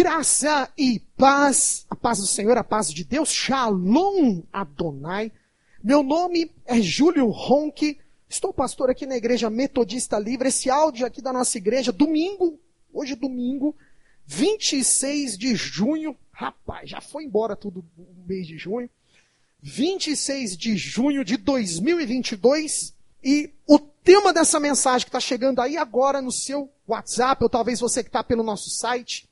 Graça e paz, a paz do Senhor, a paz de Deus, Shalom Adonai. Meu nome é Júlio Ronque, estou pastor aqui na Igreja Metodista Livre. Esse áudio aqui da nossa igreja, hoje domingo, 26 de junho, rapaz, já foi embora tudo o mês de junho. 26 de junho de 2022, e o tema dessa mensagem que está chegando aí agora no seu WhatsApp, ou talvez você que está pelo nosso site,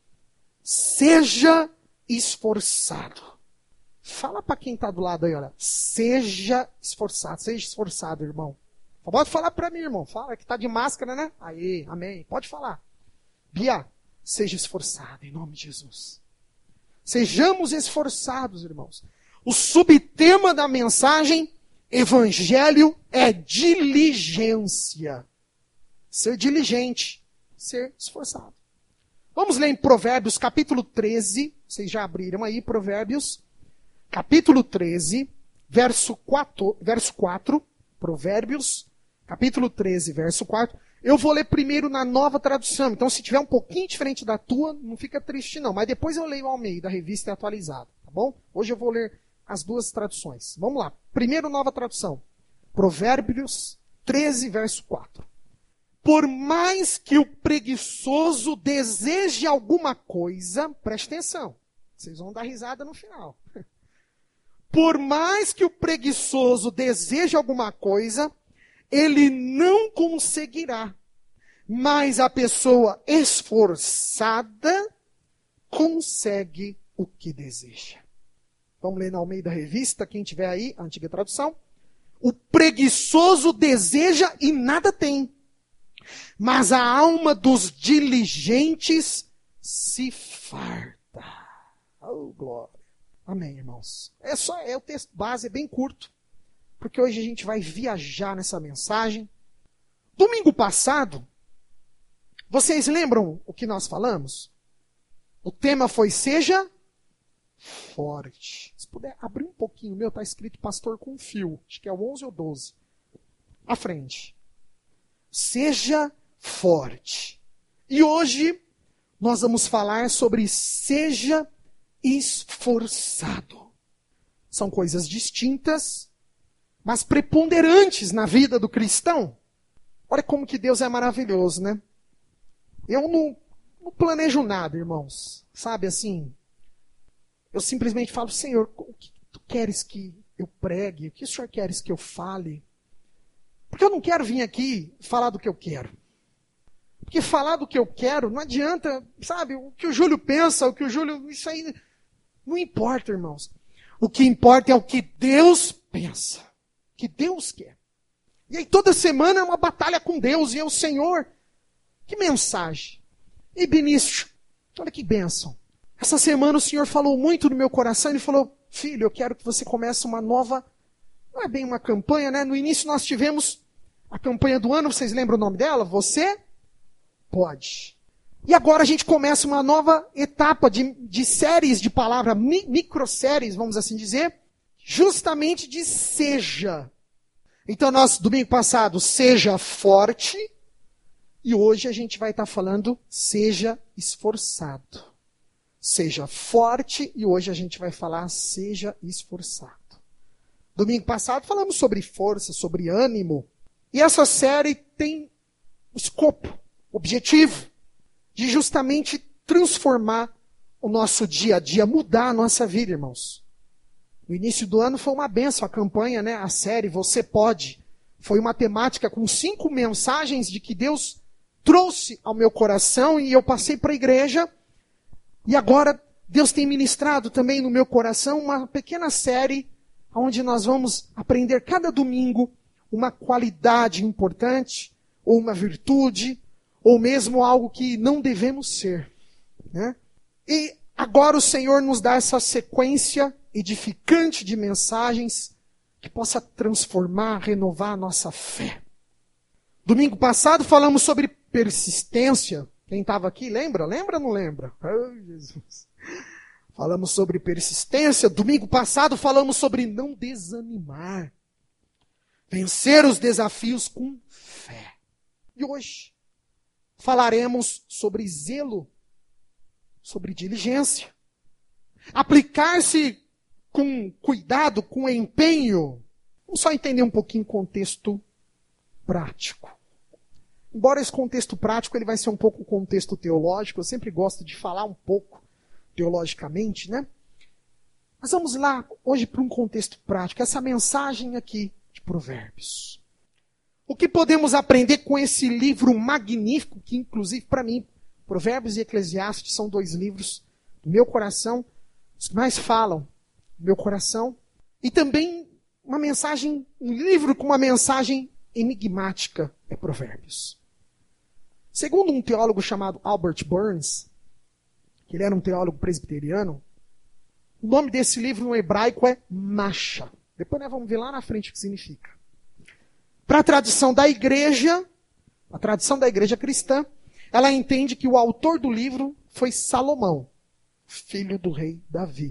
seja esforçado. Fala para quem está do lado aí, olha, seja esforçado, irmão. Pode falar para mim, irmão, fala que está de máscara, né? Aí, amém, pode falar. Bia, seja esforçado em nome de Jesus. Sejamos esforçados, irmãos. O subtema da mensagem, Evangelho é diligência. Ser diligente, ser esforçado. Vamos ler em Provérbios capítulo 13, vocês já abriram aí, Provérbios, capítulo 13, verso 4, Provérbios, capítulo 13, verso 4. Eu vou ler primeiro na Nova Tradução, então se tiver um pouquinho diferente da tua, não fica triste não, mas depois eu leio ao meio da revista atualizada, tá bom? Hoje eu vou ler as duas traduções. Vamos lá. Primeiro, Nova Tradução. Provérbios 13, verso 4. Por mais que o preguiçoso deseje alguma coisa, preste atenção, vocês vão dar risada no final. Por mais que o preguiçoso deseje alguma coisa, ele não conseguirá. Mas a pessoa esforçada consegue o que deseja. Vamos ler na Almeida Revista, quem tiver aí, a antiga tradução. O preguiçoso deseja e nada tem, mas a alma dos diligentes se farta. Oh, glória. Amém, irmãos. O texto base, é bem curto, porque hoje a gente vai viajar nessa mensagem. Domingo passado, vocês lembram o que nós falamos? O tema foi seja forte. Se puder abrir um pouquinho, o meu está escrito pastor com fio. Acho que é o 11 ou 12. À frente. Seja forte. E hoje nós vamos falar sobre seja esforçado. São coisas distintas, mas preponderantes na vida do cristão. Olha como que Deus é maravilhoso, né? Eu não planejo nada, irmãos. Sabe assim? Eu simplesmente falo, Senhor, o que tu queres que eu pregue? O que o Senhor queres que eu fale? Porque eu não quero vir aqui falar do que eu quero. Porque falar do que eu quero não adianta, sabe? O que o Júlio pensa, isso aí não importa, irmãos. O que importa é o que Deus pensa. O que Deus quer. E aí toda semana é uma batalha com Deus. E eu, Senhor, que mensagem. E Benício, olha que bênção. Essa semana o Senhor falou muito no meu coração. Ele falou, filho, eu quero que você comece uma nova, não é bem uma campanha, né? No início nós tivemos a campanha do ano, vocês lembram o nome dela? Você pode. E agora a gente começa uma nova etapa de séries de palavra, microséries, vamos assim dizer, justamente de seja. Então nós, domingo passado, seja forte, e hoje a gente vai estar falando seja esforçado. Seja forte, e hoje a gente vai falar seja esforçado. Domingo passado falamos sobre força, sobre ânimo. E essa série tem o escopo, objetivo, de justamente transformar o nosso dia a dia, mudar a nossa vida, irmãos. No início do ano foi uma bênção a campanha, né? A série Você Pode. Foi uma temática com 5 mensagens de que Deus trouxe ao meu coração e eu passei para a igreja. E agora, Deus tem ministrado também no meu coração uma pequena série onde nós vamos aprender cada domingo uma qualidade importante, ou uma virtude, ou mesmo algo que não devemos ser. Né? E agora o Senhor nos dá essa sequência edificante de mensagens que possa transformar, renovar a nossa fé. Domingo passado falamos sobre persistência. Quem estava aqui, lembra? Lembra ou não lembra? Oh, Jesus. Falamos sobre persistência. Domingo passado falamos sobre não desanimar. Vencer os desafios com fé. E hoje falaremos sobre zelo. sobre diligência. Aplicar-se com cuidado, com empenho. Vamos só entender um pouquinho o contexto prático. Embora esse contexto prático ele vai ser um pouco um contexto teológico, eu sempre gosto de falar um pouco teologicamente, né? Mas vamos lá hoje para um contexto prático, essa mensagem aqui de Provérbios. O que podemos aprender com esse livro magnífico, que inclusive para mim, Provérbios e Eclesiastes são 2 livros do meu coração, os que mais falam do meu coração, e também uma mensagem, um livro com uma mensagem enigmática é Provérbios. Segundo um teólogo chamado Albert Burns, que ele era um teólogo presbiteriano, o nome desse livro no hebraico é Masha. Depois nós vamos ver lá na frente o que significa. Para a tradição da igreja cristã, ela entende que o autor do livro foi Salomão, filho do rei Davi.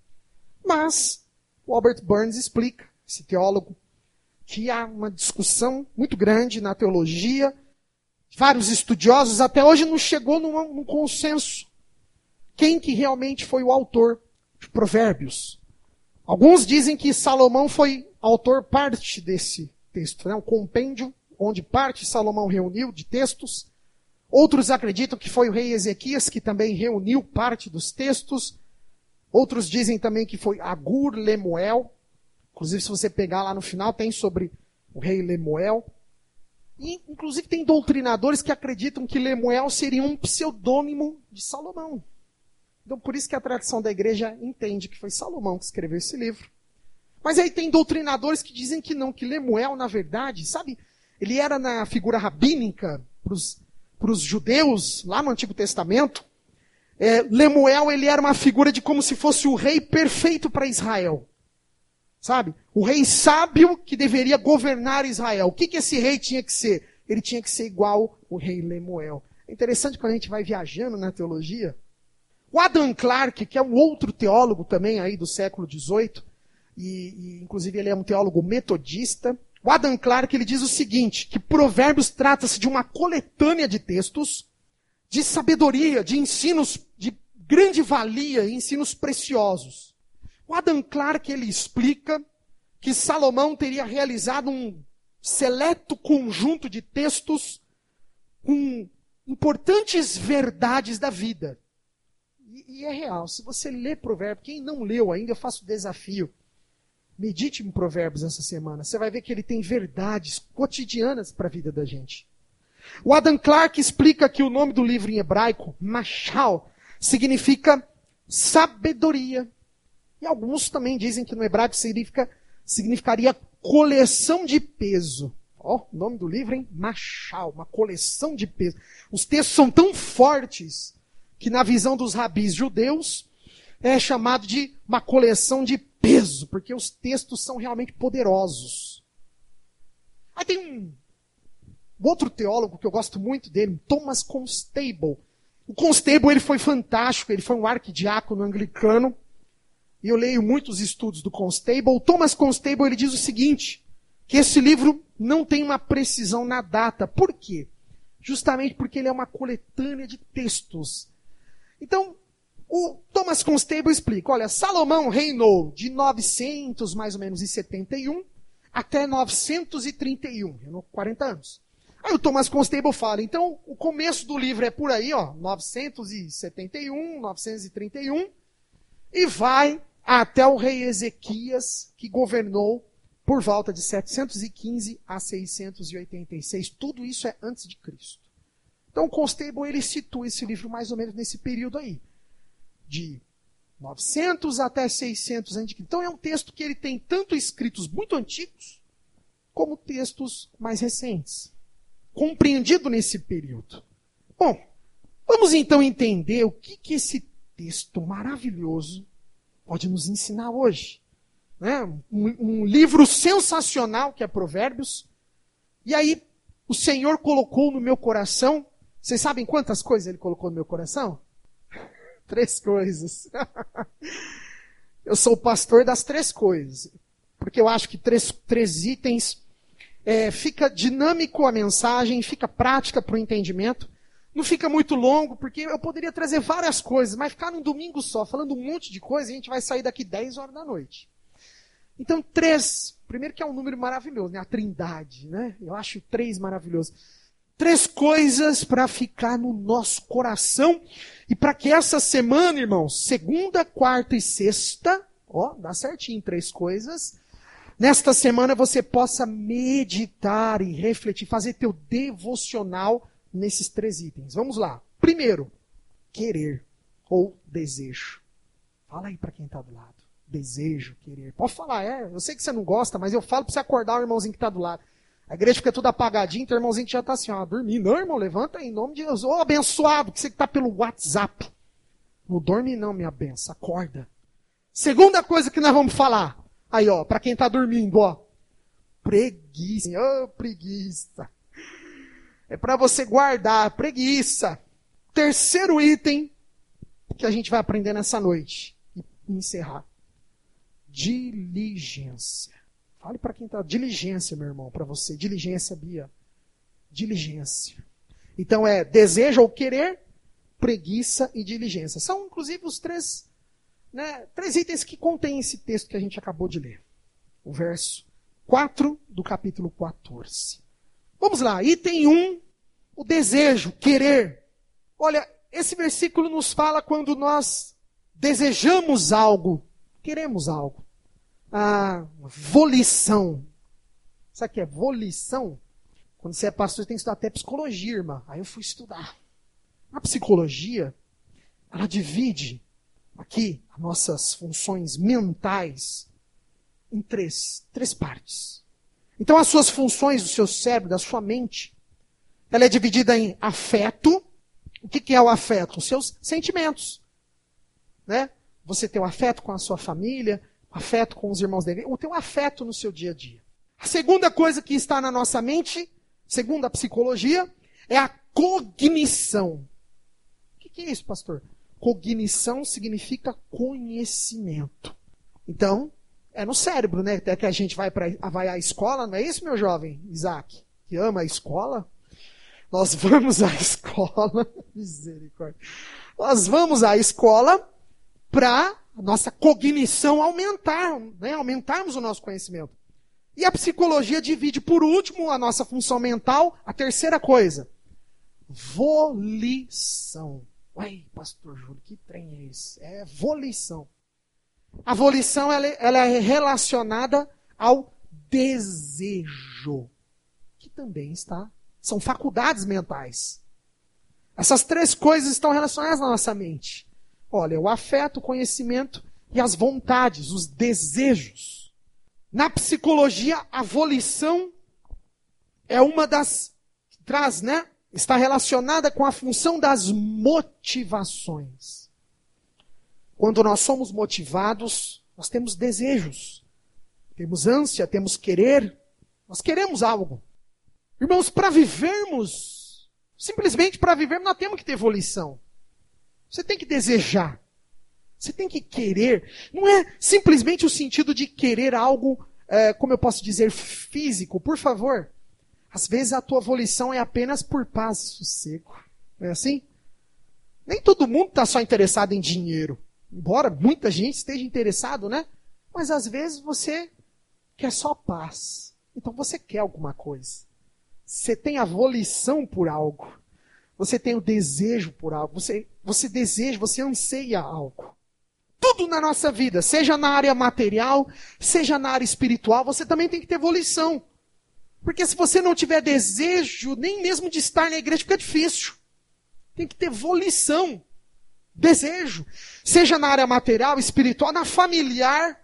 Mas o Albert Burns explica, esse teólogo, que há uma discussão muito grande na teologia. Vários estudiosos até hoje não chegou num consenso. Quem que realmente foi o autor de Provérbios? Alguns dizem que Salomão foi autor parte desse texto, né? Um compêndio onde parte Salomão reuniu de textos. Outros acreditam que foi o rei Ezequias que também reuniu parte dos textos. Outros dizem também que foi Agur Lemuel. Inclusive, se você pegar lá no final, tem sobre o rei Lemuel. E, inclusive, tem doutrinadores que acreditam que Lemuel seria um pseudônimo de Salomão. Então, por isso que a tradição da igreja entende que foi Salomão que escreveu esse livro. Mas aí tem doutrinadores que dizem que não, que Lemuel, na verdade, sabe, ele era na figura rabínica para os judeus, lá no Antigo Testamento. Lemuel, ele era uma figura de como se fosse o rei perfeito para Israel. Sabe? O rei sábio que deveria governar Israel. O que esse rei tinha que ser? Ele tinha que ser igual o rei Lemuel. É interessante quando a gente vai viajando na teologia. O Adam Clarke, que é um outro teólogo também aí do século XVIII, e inclusive ele é um teólogo metodista. O Adam Clarke, ele diz o seguinte, que Provérbios trata-se de uma coletânea de textos de sabedoria, de ensinos de grande valia, ensinos preciosos. O Adam Clarke, ele explica que Salomão teria realizado um seleto conjunto de textos com importantes verdades da vida. E é real, se você lê Provérbios, quem não leu ainda, eu faço o desafio. Medite em Provérbios essa semana. Você vai ver que ele tem verdades cotidianas para a vida da gente. O Adam Clarke explica que o nome do livro em hebraico, Mashal, significa sabedoria. E alguns também dizem que no hebraico significaria coleção de peso. Ó, o nome do livro, hein? Mashal, uma coleção de peso. Os textos são tão fortes que na visão dos rabis judeus é chamado de uma coleção de peso, porque os textos são realmente poderosos. Aí tem um outro teólogo que eu gosto muito dele, Thomas Constable. O Constable, ele foi fantástico, ele foi um arquidiácono anglicano, e eu leio muitos estudos do Constable. O Thomas Constable, ele diz o seguinte, que esse livro não tem uma precisão na data. Por quê? Justamente porque ele é uma coletânea de textos. Então, o Thomas Constable explica, olha, Salomão reinou de 900, mais ou menos, e 71 até 931, reinou 40 anos. Aí o Thomas Constable fala, então, o começo do livro é por aí, ó, 971, 931, e vai até o rei Ezequias, que governou por volta de 715 a 686. Tudo isso é antes de Cristo. Então, o Constable, ele situa esse livro mais ou menos nesse período aí, de 900 até 600 a.C. Então, é um texto que ele tem tanto escritos muito antigos, como textos mais recentes, compreendido nesse período. Bom, vamos então entender o que esse texto maravilhoso pode nos ensinar hoje. Né? Um livro sensacional que é Provérbios. E aí, o Senhor colocou no meu coração, vocês sabem quantas coisas Ele colocou no meu coração? 3 coisas. Eu sou o pastor das 3 coisas. Porque eu acho que 3 itens fica dinâmico a mensagem, fica prática para o entendimento. não fica muito longo, porque eu poderia trazer várias coisas, mas ficar num domingo só, falando um monte de coisa, a gente vai sair daqui 10 horas da noite. Então, 3, primeiro que é um número maravilhoso, né? A Trindade, né? Eu acho 3 maravilhoso. 3 coisas para ficar no nosso coração, e para que essa semana, irmãos, segunda, quarta e sexta, dá certinho 3 coisas, nesta semana você possa meditar e refletir, fazer teu devocional nesses 3 itens. Vamos lá. Primeiro, querer ou desejo. Fala aí para quem está do lado. Desejo, querer. Pode falar, eu sei que você não gosta, mas eu falo para você acordar o irmãozinho que está do lado. A igreja fica toda apagadinha, então o irmãozinho que já está assim, dormindo. Não, irmão, levanta aí, em nome de Deus. Ô, abençoado, que você que está pelo WhatsApp. Não dorme não, minha benção, acorda. Segunda coisa que nós vamos falar. Aí, para quem está dormindo, preguiça. Preguiça. É para você guardar, preguiça. Terceiro item que a gente vai aprender nessa noite e encerrar. Diligência. Fale para quem está. Diligência, meu irmão, para você. Diligência, Bia. Diligência. Então desejo ou querer, preguiça e diligência. São, inclusive, os 3 itens que contém esse texto que a gente acabou de ler. O verso 4 do capítulo 14. Vamos lá. Item 1, o desejo, querer. Olha, esse versículo nos fala quando nós desejamos algo, queremos algo. Volição. Sabe o que é volição? Quando você é pastor, você tem que estudar até psicologia, irmã. Aí eu fui estudar. A psicologia, ela divide aqui as nossas funções mentais em três partes. Então as suas funções do seu cérebro, da sua mente, ela é dividida em afeto. O que é o afeto? Os seus sentimentos. Né? Você tem o afeto com a sua família, afeto com os irmãos dele, ou tem um afeto no seu dia a dia. A segunda coisa que está na nossa mente, segundo a psicologia, é a cognição. O que é isso, pastor? Cognição significa conhecimento. Então, é no cérebro, né? Até que a gente vai à escola, não é isso, meu jovem Isaac? Que ama a escola? Nós vamos à escola, misericórdia. Nós vamos à escola para a nossa cognição aumentar, né? Aumentarmos o nosso conhecimento. E a psicologia divide, por último, a nossa função mental, a terceira coisa. Volição. Uai, pastor Júlio, que trem é esse? É volição. A volição ela é relacionada ao desejo, que também são faculdades mentais. Essas 3 coisas estão relacionadas na nossa mente. Olha, o afeto, o conhecimento e as vontades, os desejos. Na psicologia, a volição é uma das que traz, né? Está relacionada com a função das motivações. Quando nós somos motivados, nós temos desejos, temos ânsia, temos querer, nós queremos algo. Irmãos, para vivermos, simplesmente para vivermos, nós temos que ter volição. Você tem que desejar. Você tem que querer. Não é simplesmente o sentido de querer algo, como eu posso dizer, físico. Por favor. Às vezes a tua volição é apenas por paz e sossego. Não é assim? Nem todo mundo está só interessado em dinheiro. Embora muita gente esteja interessado, né? Mas às vezes você quer só paz. Então você quer alguma coisa. Você tem a volição por algo. Você tem o desejo por algo. Você deseja, você anseia algo. Tudo na nossa vida, seja na área material, seja na área espiritual, você também tem que ter volição. Porque se você não tiver desejo, nem mesmo de estar na igreja, fica difícil. Tem que ter volição, desejo. Seja na área material, espiritual, na familiar.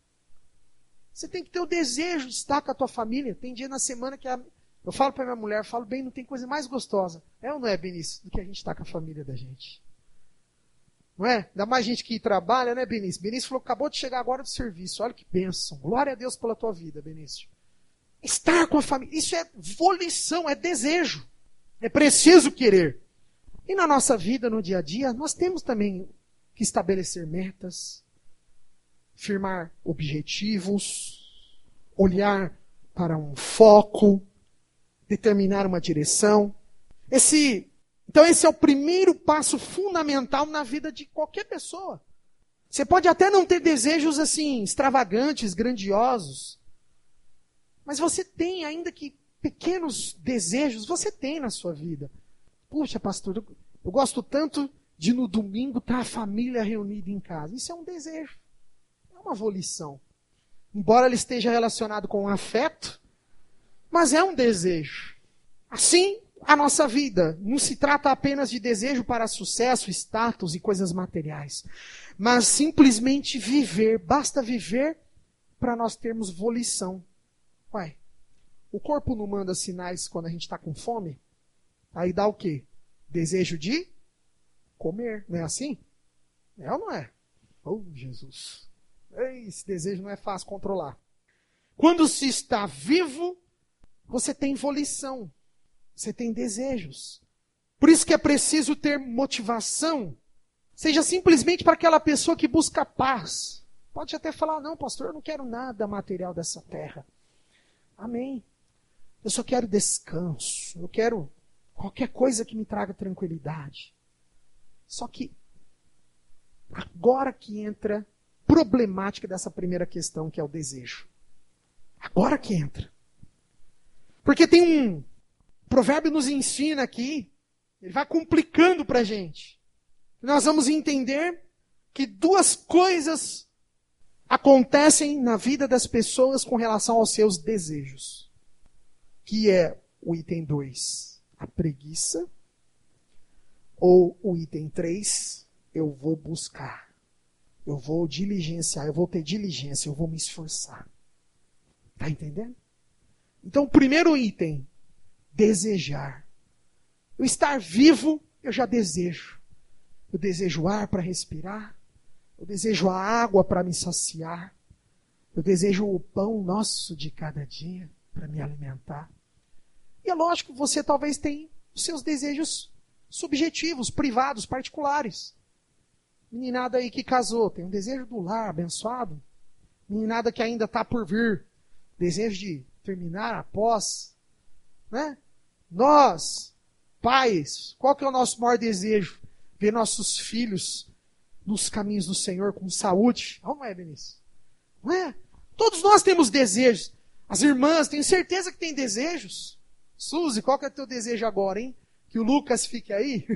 Você tem que ter o desejo de estar com a tua família. Tem dia na semana que eu falo para minha mulher, falo bem, não tem coisa mais gostosa. É ou não é, Benício? Do que a gente estar com a família da gente. Não é? Ainda mais gente que trabalha, né, Benício? Benício falou que acabou de chegar agora do serviço. Olha que bênção. Glória a Deus pela tua vida, Benício. Estar com a família. Isso é volição, é desejo. É preciso querer. E na nossa vida, no dia a dia, nós temos também que estabelecer metas, firmar objetivos, olhar para um foco, determinar uma direção. Então esse é o primeiro passo fundamental na vida de qualquer pessoa. Você pode até não ter desejos assim, extravagantes, grandiosos. Mas você tem, ainda que pequenos desejos, você tem na sua vida. Puxa, pastor, eu gosto tanto de no domingo estar a família reunida em casa. Isso é um desejo. É uma volição. Embora ele esteja relacionado com afeto, mas é um desejo. Assim, a nossa vida não se trata apenas de desejo para sucesso, status e coisas materiais. Mas simplesmente viver. Basta viver para nós termos volição. Ué, o corpo não manda sinais quando a gente está com fome? Aí dá o quê? Desejo de comer, não é assim? É ou não é? Oh, Jesus. Esse desejo não é fácil controlar. Quando se está vivo, você tem volição. Você tem desejos. Por isso que é preciso ter motivação. Seja simplesmente para aquela pessoa que busca paz. Pode até falar, não, pastor, eu não quero nada material dessa terra. Amém. Eu só quero descanso. Eu quero qualquer coisa que me traga tranquilidade. Só que agora que entra a problemática dessa primeira questão, que é o desejo. Agora que entra. Porque tem um provérbio nos ensina aqui, ele vai complicando para a gente. Nós vamos entender que duas coisas acontecem na vida das pessoas com relação aos seus desejos. Que é o item 2, a preguiça. Ou o item 3, eu vou buscar. Eu vou diligenciar, eu vou ter diligência, eu vou me esforçar. Está entendendo? Então, o primeiro item, desejar. Eu estar vivo, eu já desejo. Eu desejo ar para respirar. Eu desejo a água para me saciar. Eu desejo o pão nosso de cada dia para me alimentar. E é lógico que você talvez tenha os seus desejos subjetivos, privados, particulares. Meninada aí que casou, tem um desejo do lar abençoado. Meninada que ainda está por vir, desejo de terminar após. Né? Nós, pais, qual que é o nosso maior desejo? Ver nossos filhos nos caminhos do Senhor com saúde. Não é, Benício? Não é? Todos nós temos desejos. As irmãs, tenho certeza que têm desejos. Suzy, qual que é o teu desejo agora, hein? Que o Lucas fique aí?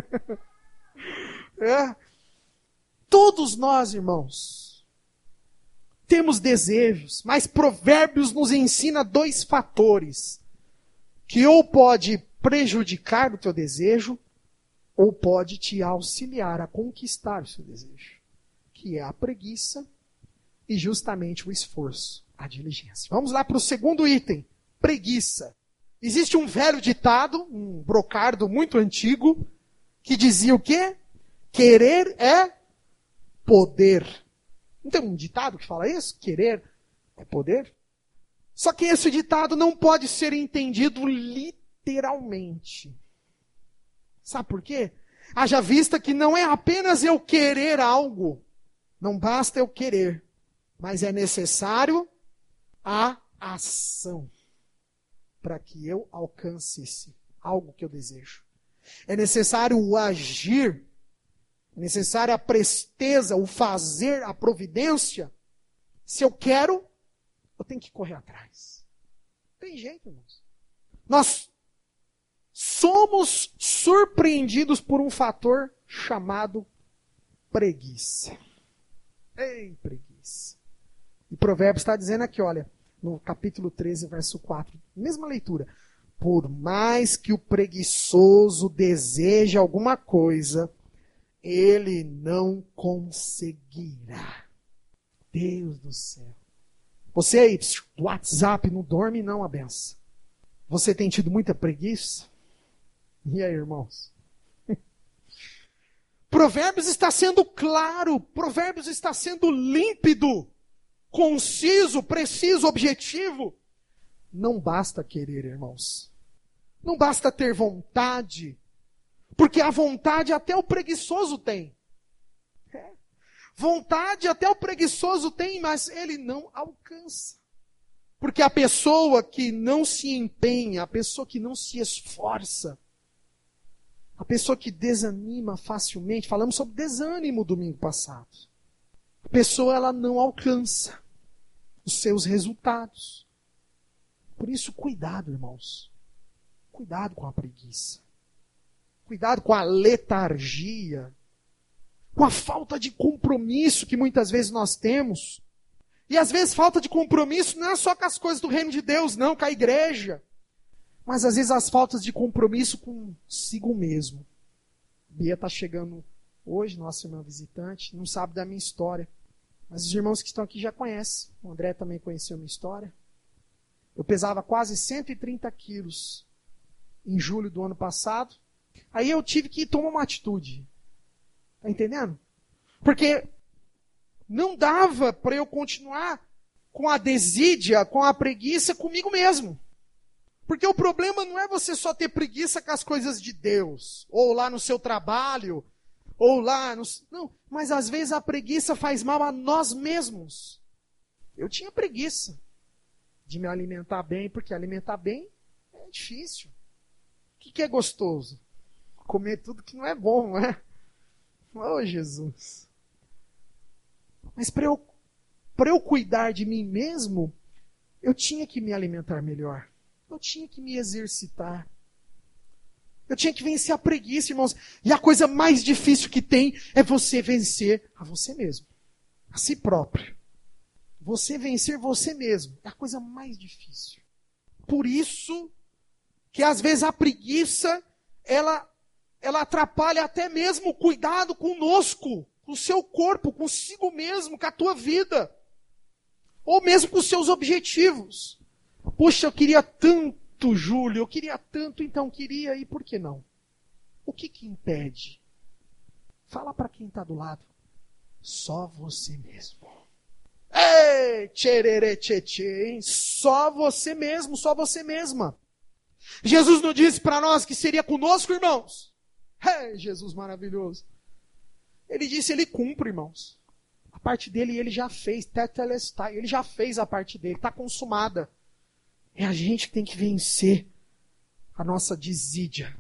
É. Todos nós, irmãos, temos desejos, mas Provérbios nos ensina dois fatores que ou pode prejudicar o teu desejo ou pode te auxiliar a conquistar o seu desejo, que é a preguiça e justamente o esforço, a diligência. Vamos lá para o segundo item, preguiça. Existe um velho ditado, um brocardo muito antigo, que dizia o quê? Querer é poder. Não tem um ditado que fala isso? Querer é poder? Só que esse ditado não pode ser entendido literalmente. Sabe por quê? Haja vista que não é apenas eu querer algo. Não basta eu querer. Mas é necessário a ação para que eu alcance algo que eu desejo. É necessário o agir. É necessária a presteza, o fazer, a providência. Se eu quero, eu tenho que correr atrás. Não tem jeito, irmãos. Nós somos surpreendidos por um fator chamado preguiça. Ei, preguiça. E Provérbios está dizendo aqui, olha, no capítulo 13, verso 4, mesma leitura. Por mais que o preguiçoso deseje alguma coisa, ele não conseguirá. Deus do céu. Você aí, do WhatsApp, não dorme não, a benção. Você tem tido muita preguiça? E aí, irmãos? Provérbios está sendo claro, Provérbios está sendo límpido, conciso, preciso, objetivo. Não basta querer, irmãos. Não basta ter vontade. Porque a vontade até o preguiçoso tem. Vontade até o preguiçoso tem, mas ele não alcança. Porque a pessoa que não se empenha, a pessoa que não se esforça, A pessoa que desanima facilmente, falamos sobre desânimo domingo passado. A pessoa, ela não alcança os seus resultados. Por isso, cuidado, irmãos. Cuidado com a preguiça. Cuidado com a letargia. Com a falta de compromisso que muitas vezes nós temos. E às vezes falta de compromisso não é só com as coisas do reino de Deus, não, com a igreja. Mas às vezes as faltas de compromisso consigo mesmo. Bia está chegando hoje, nossa irmã visitante, não sabe da minha história. Mas os irmãos que estão aqui já conhecem. O André também conheceu a minha história. Eu pesava quase 130 quilos em julho do ano passado. Aí eu tive que tomar uma atitude. Está entendendo? Porque não dava para eu continuar com a desídia, com a preguiça comigo mesmo. Porque o problema não é você só ter preguiça com as coisas de Deus, ou lá no seu trabalho, ou lá no... Não, mas às vezes a preguiça faz mal a nós mesmos. Eu tinha preguiça de me alimentar bem, porque alimentar bem é difícil. O que é gostoso? Comer tudo que não é bom, não é? Oh, Jesus. Mas para eu cuidar de mim mesmo, eu tinha que me alimentar melhor. Eu tinha que me exercitar. Eu tinha que vencer a preguiça, irmãos. E a coisa mais difícil que tem é você vencer a você mesmo. A si próprio. Você vencer você mesmo. É a coisa mais difícil. Por isso que às vezes a preguiça, ela atrapalha até mesmo o cuidado conosco, com o seu corpo, consigo mesmo, com a tua vida. Ou mesmo com os seus objetivos. Puxa, eu queria tanto, Júlio, eu queria tanto, então queria, e por que não? O que impede? Fala para quem está do lado. Só você mesmo. Ei, tchererê, tchê, hein? Só você mesmo, só você mesma. Jesus não disse para nós que seria conosco, irmãos? Ei, Jesus maravilhoso. Ele disse, ele cumpre, irmãos. A parte dele ele já fez, tetelestai, ele já fez a parte dele, está consumada. É a gente que tem que vencer a nossa desídia.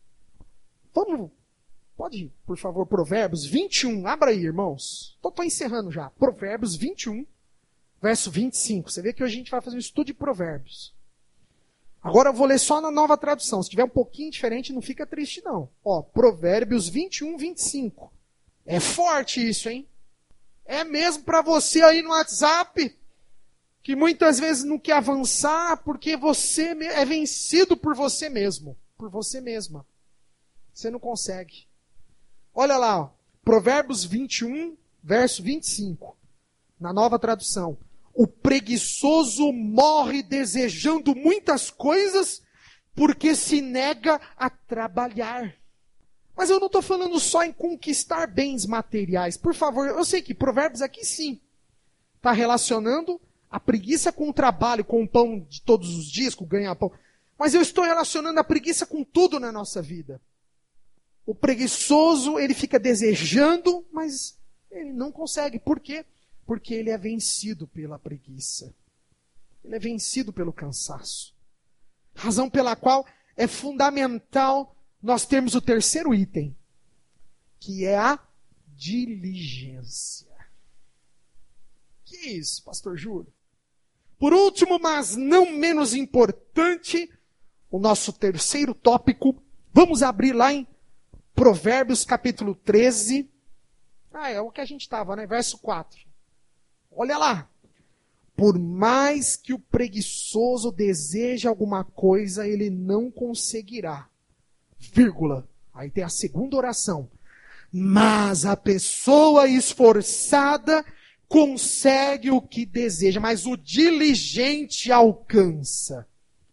Pode, por favor, Provérbios 21. Abra aí, irmãos. Estou encerrando já. Provérbios 21, verso 25. Você vê que hoje a gente vai fazer um estudo de Provérbios. Agora eu vou ler só na Nova Tradução. Se tiver um pouquinho diferente, não fica triste não. Ó, Provérbios 21, 25. É forte isso, hein? É mesmo para você aí no WhatsApp, que muitas vezes não quer avançar porque você é vencido por você mesmo, por você mesma. Você não consegue. Olha lá, ó, Provérbios 21, verso 25, na Nova Tradução. O preguiçoso morre desejando muitas coisas porque se nega a trabalhar. Mas eu não estou falando só em conquistar bens materiais. Por favor, eu sei que Provérbios aqui sim está relacionando a preguiça com o trabalho, com o pão de todos os dias, com o ganha-pão. Mas eu estou relacionando a preguiça com tudo na nossa vida. O preguiçoso, ele fica desejando, mas ele não consegue. Por quê? Porque ele é vencido pela preguiça. Ele é vencido pelo cansaço. Razão pela qual é fundamental nós termos o terceiro item, que é a diligência. Que isso, pastor Júlio? Por último, mas não menos importante, o nosso terceiro tópico, vamos abrir lá em Provérbios capítulo 13. É o que a gente estava, né? Verso 4. Olha lá. Por mais que o preguiçoso deseje alguma coisa, ele não conseguirá. Vírgula. Aí tem a segunda oração. Mas a pessoa esforçada consegue o que deseja, mas o diligente alcança.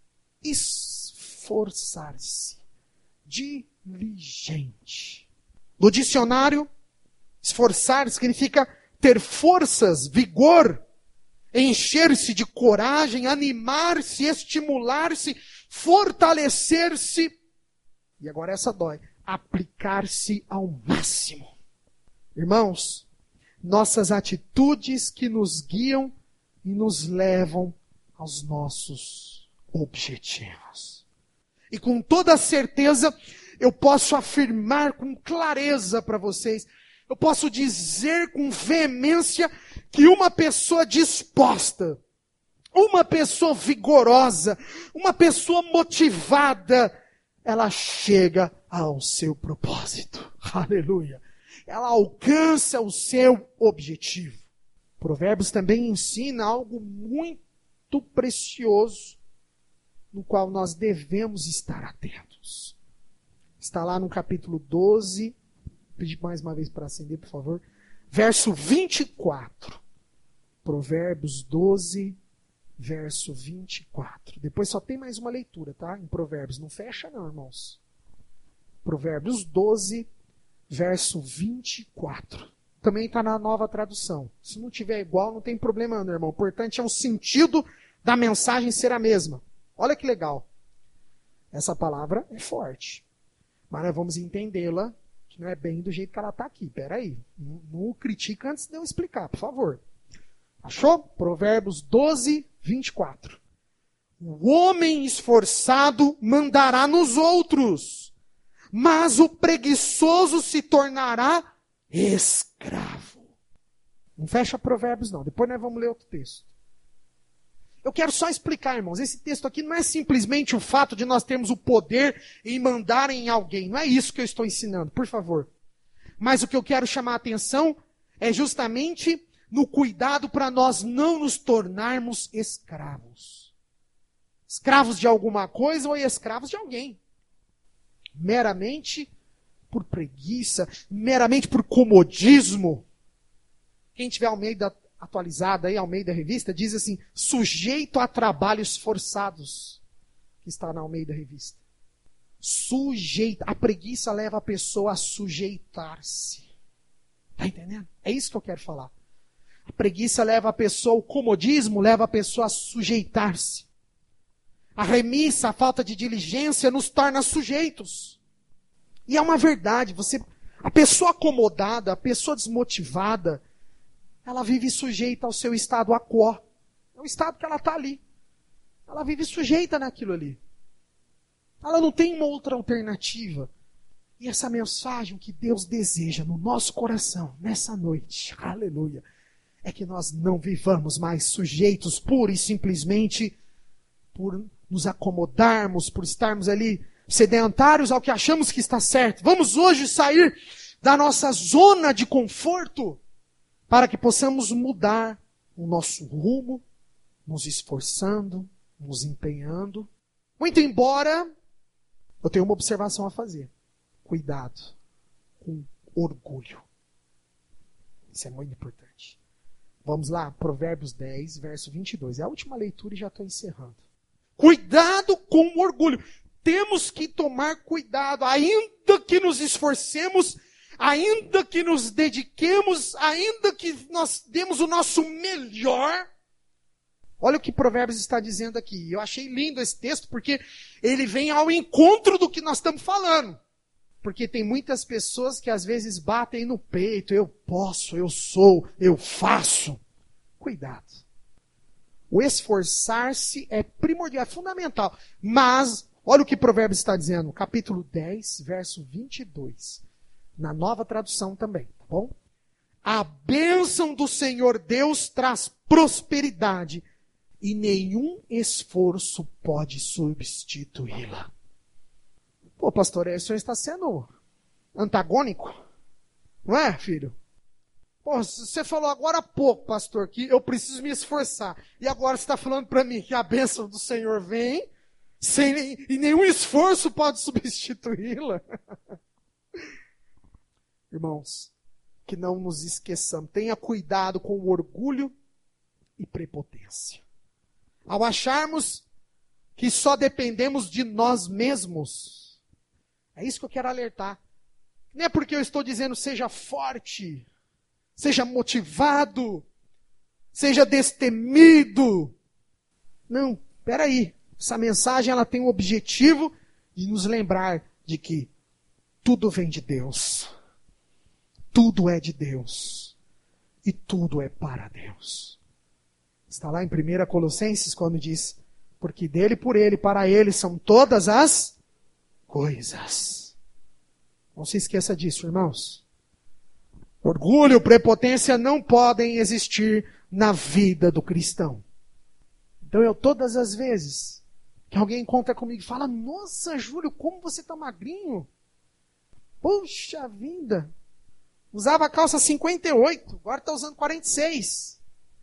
Esforçar-se. Diligente. No dicionário, esforçar significa ter forças, vigor, encher-se de coragem, animar-se, estimular-se, fortalecer-se. E agora essa dói. Aplicar-se ao máximo. Irmãos, nossas atitudes que nos guiam e nos levam aos nossos objetivos. E com toda certeza, eu posso afirmar com clareza para vocês, eu posso dizer com veemência que uma pessoa disposta, uma pessoa vigorosa, uma pessoa motivada, ela chega ao seu propósito. Aleluia. Ela alcança o seu objetivo. Provérbios também ensina algo muito precioso, no qual nós devemos estar atentos. Está lá no capítulo 12, pedir mais uma vez para acender, por favor. Verso 24. Provérbios 12, verso 24. Depois só tem mais uma leitura, tá? Em Provérbios. Não fecha não, irmãos. Provérbios 12, verso 24. Também está na Nova Tradução. Se não tiver igual, não tem problema não, irmão. O importante é o sentido da mensagem ser a mesma. Olha que legal. Essa palavra é forte. Mas nós vamos entendê-la, que não é bem do jeito que ela está aqui. Peraí. Não critica antes de eu explicar, por favor. Achou? Provérbios 12, 24. O homem esforçado mandará nos outros, mas o preguiçoso se tornará escravo. Não fecha Provérbios não. Depois nós vamos ler outro texto. Eu quero só explicar, irmãos. Esse texto aqui não é simplesmente o fato de nós termos o poder em mandar em alguém. Não é isso que eu estou ensinando, por favor. Mas o que eu quero chamar a atenção é justamente no cuidado para nós não nos tornarmos escravos. Escravos de alguma coisa ou escravos de alguém. Meramente por preguiça, meramente por comodismo. Quem tiver Almeida atualizada aí, Almeida Revista, diz assim, sujeito a trabalhos forçados, que está na Almeida Revista. Sujeito. A preguiça leva a pessoa a sujeitar-se. Está entendendo? É isso que eu quero falar. A preguiça leva a pessoa, o comodismo leva a pessoa a sujeitar-se. A remissa, a falta de diligência nos torna sujeitos. E é uma verdade, a pessoa acomodada, a pessoa desmotivada, ela vive sujeita ao seu estado quo. É o estado que ela está ali. Ela vive sujeita naquilo ali. Ela não tem uma outra alternativa. E essa mensagem que Deus deseja no nosso coração, nessa noite, aleluia, é que nós não vivamos mais sujeitos pura e simplesmente por nos acomodarmos, por estarmos ali sedentários ao que achamos que está certo. Vamos hoje sair da nossa zona de conforto para que possamos mudar o nosso rumo, nos esforçando, nos empenhando. Muito embora, eu tenho uma observação a fazer. Cuidado com orgulho. Isso é muito importante. Vamos lá, Provérbios 10, verso 22. É a última leitura e já estou encerrando. Cuidado com o orgulho. Temos que tomar cuidado, ainda que nos esforcemos, ainda que nos dediquemos, ainda que nós demos o nosso melhor. Olha o que Provérbios está dizendo aqui. Eu achei lindo esse texto porque ele vem ao encontro do que nós estamos falando. Porque tem muitas pessoas que às vezes batem no peito. Eu posso, eu sou, eu faço. Cuidado. O esforçar-se é primordial, é fundamental. Mas, olha o que Provérbios está dizendo. Capítulo 10, verso 22. Na Nova Tradução também, tá bom? A bênção do Senhor Deus traz prosperidade e nenhum esforço pode substituí-la. Pô, pastor, o senhor está sendo antagônico? Não é, filho? Pô, você falou agora há pouco, pastor, que eu preciso me esforçar. E agora você está falando para mim que a bênção do Senhor vem e nenhum esforço pode substituí-la. Irmãos, que não nos esqueçamos. Tenha cuidado com o orgulho e prepotência. Ao acharmos que só dependemos de nós mesmos. É isso que eu quero alertar. Não é porque eu estou dizendo seja forte, seja motivado, seja destemido. Não, peraí. Essa mensagem ela tem o objetivo de nos lembrar de que tudo vem de Deus. Tudo é de Deus. E tudo é para Deus. Está lá em 1 Colossenses quando diz, porque dele, por ele, para ele são todas as coisas. Não se esqueça disso, irmãos. Orgulho, prepotência não podem existir na vida do cristão. Então eu, todas as vezes que alguém encontra comigo e fala, nossa, Júlio, como você está magrinho? Puxa vida! Usava a calça 58, agora está usando 46.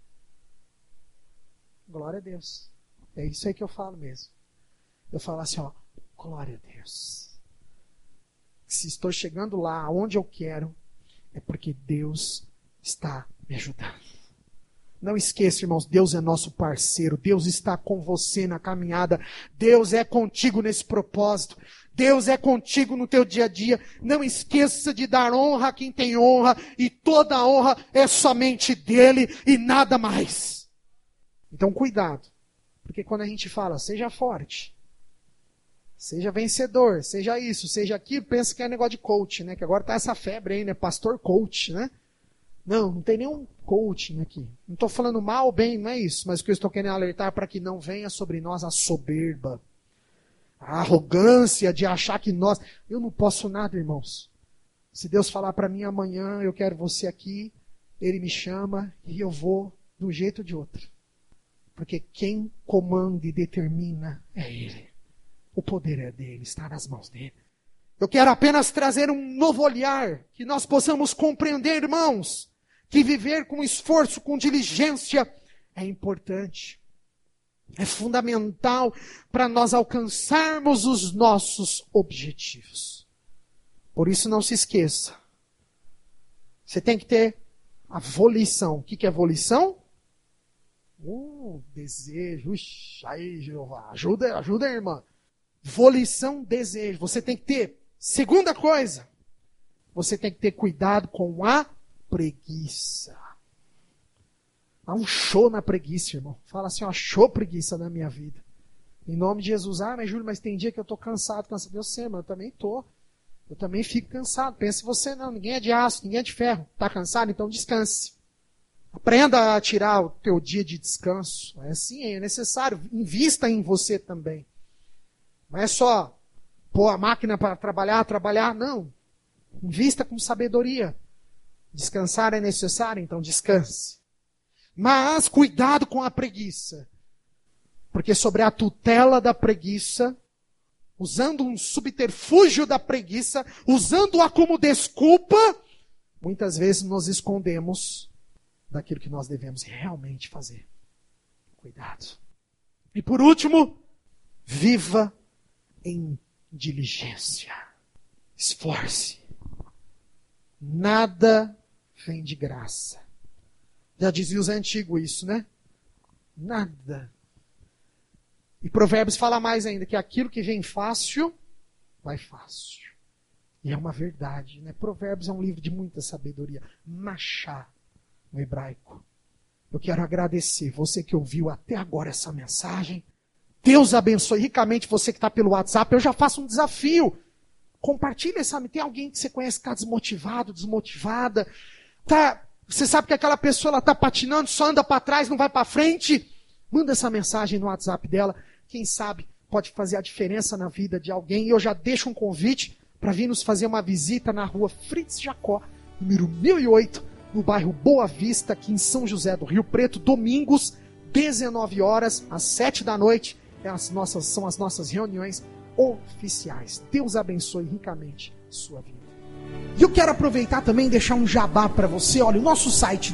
Glória a Deus. É isso aí que eu falo mesmo. Eu falo assim, ó, glória a Deus. Se estou chegando lá onde eu quero, é porque Deus está me ajudando. Não esqueça, irmãos, Deus é nosso parceiro. Deus está com você na caminhada. Deus é contigo nesse propósito. Deus é contigo no teu dia a dia. Não esqueça de dar honra a quem tem honra. E toda a honra é somente dele e nada mais. Então cuidado. Porque quando a gente fala, seja forte, seja vencedor, seja isso, seja aquilo, pensa que é negócio de coach, né? Que agora tá essa febre aí, né? Pastor coach, né? Não tem nenhum coaching aqui. Não estou falando mal ou bem, não é isso. Mas o que eu estou querendo alertar para que não venha sobre nós a soberba. A arrogância de achar que nós... Eu não posso nada, irmãos. Se Deus falar para mim amanhã, eu quero você aqui, Ele me chama e eu vou de um jeito ou de outro. Porque quem comanda e determina é Ele. O poder é dele, está nas mãos dele. Eu quero apenas trazer um novo olhar, que nós possamos compreender, irmãos, que viver com esforço, com diligência, é importante. É fundamental para nós alcançarmos os nossos objetivos. Por isso não se esqueça. Você tem que ter a volição. O que é volição? Desejo. Ixi, aí, Jeová. Ajuda, irmã. Volição, desejo. Você tem que ter. Segunda coisa. Você tem que ter cuidado com a preguiça. Há um show na preguiça, irmão. Fala assim, ó, show preguiça na minha vida. Em nome de Jesus. Mas Júlio, mas tem dia que eu estou cansado. Eu sei, mas eu também estou. Eu também fico cansado. Pense você não. Ninguém é de aço, ninguém é de ferro. Está cansado? Então descanse. Aprenda a tirar o teu dia de descanso. É assim, é necessário. Invista em você também. Não é só pôr a máquina para trabalhar. Não. Invista com sabedoria. Descansar é necessário, então descanse. Mas cuidado com a preguiça. Porque sobre a tutela da preguiça, usando um subterfúgio da preguiça, usando-a como desculpa, muitas vezes nos escondemos daquilo que nós devemos realmente fazer. Cuidado. E por último, viva em diligência. Esforce. Nada vem de graça. Já dizia os antigos isso, né? Nada. E Provérbios fala mais ainda, que aquilo que vem fácil, vai fácil. E é uma verdade, né? Provérbios é um livro de muita sabedoria. Machá, no hebraico. Eu quero agradecer você que ouviu até agora essa mensagem. Deus abençoe ricamente você que está pelo WhatsApp. Eu já faço um desafio. Compartilha, sabe? Tem alguém que você conhece que está desmotivado, desmotivada. Você sabe que aquela pessoa está patinando, só anda para trás, não vai para frente. Manda essa mensagem no WhatsApp dela. Quem sabe pode fazer a diferença na vida de alguém. E eu já deixo um convite para vir nos fazer uma visita na rua Fritz Jacó, número 1008, no bairro Boa Vista, aqui em São José do Rio Preto, domingos, 19 horas, às 7 da noite. São as nossas reuniões oficiais. Deus abençoe ricamente sua vida. E eu quero aproveitar também e deixar um jabá para você. Olha, o nosso site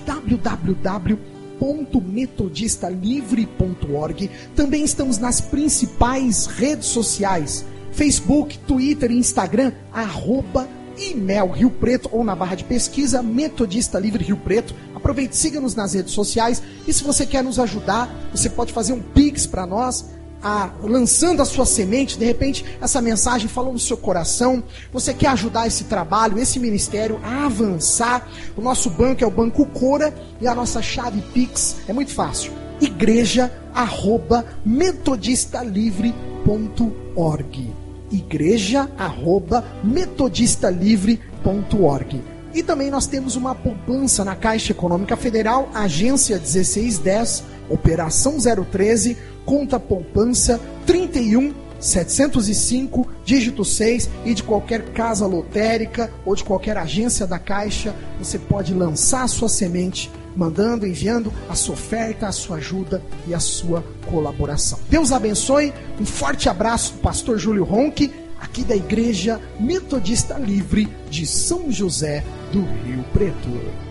www.metodistalivre.org. Também estamos nas principais redes sociais: Facebook, Twitter e Instagram, @IMEL Rio Preto, ou na barra de pesquisa Metodista Livre Rio Preto. Aproveite, siga-nos nas redes sociais. E se você quer nos ajudar, você pode fazer um Pix para nós, lançando a sua semente. De repente essa mensagem falou no seu coração, você quer ajudar esse trabalho, esse ministério a avançar. O nosso banco é o Banco Cora e a nossa chave Pix é muito fácil: igreja@metodistalivre.org. igreja@metodistalivre.org. E também nós temos uma poupança na Caixa Econômica Federal, agência 1610, operação 013, conta poupança 705, dígito 6, e de qualquer casa lotérica ou de qualquer agência da Caixa, você pode lançar a sua semente, mandando, enviando a sua oferta, a sua ajuda e a sua colaboração. Deus abençoe, um forte abraço do pastor Júlio Ronchi, aqui da Igreja Metodista Livre de São José do Rio Preto.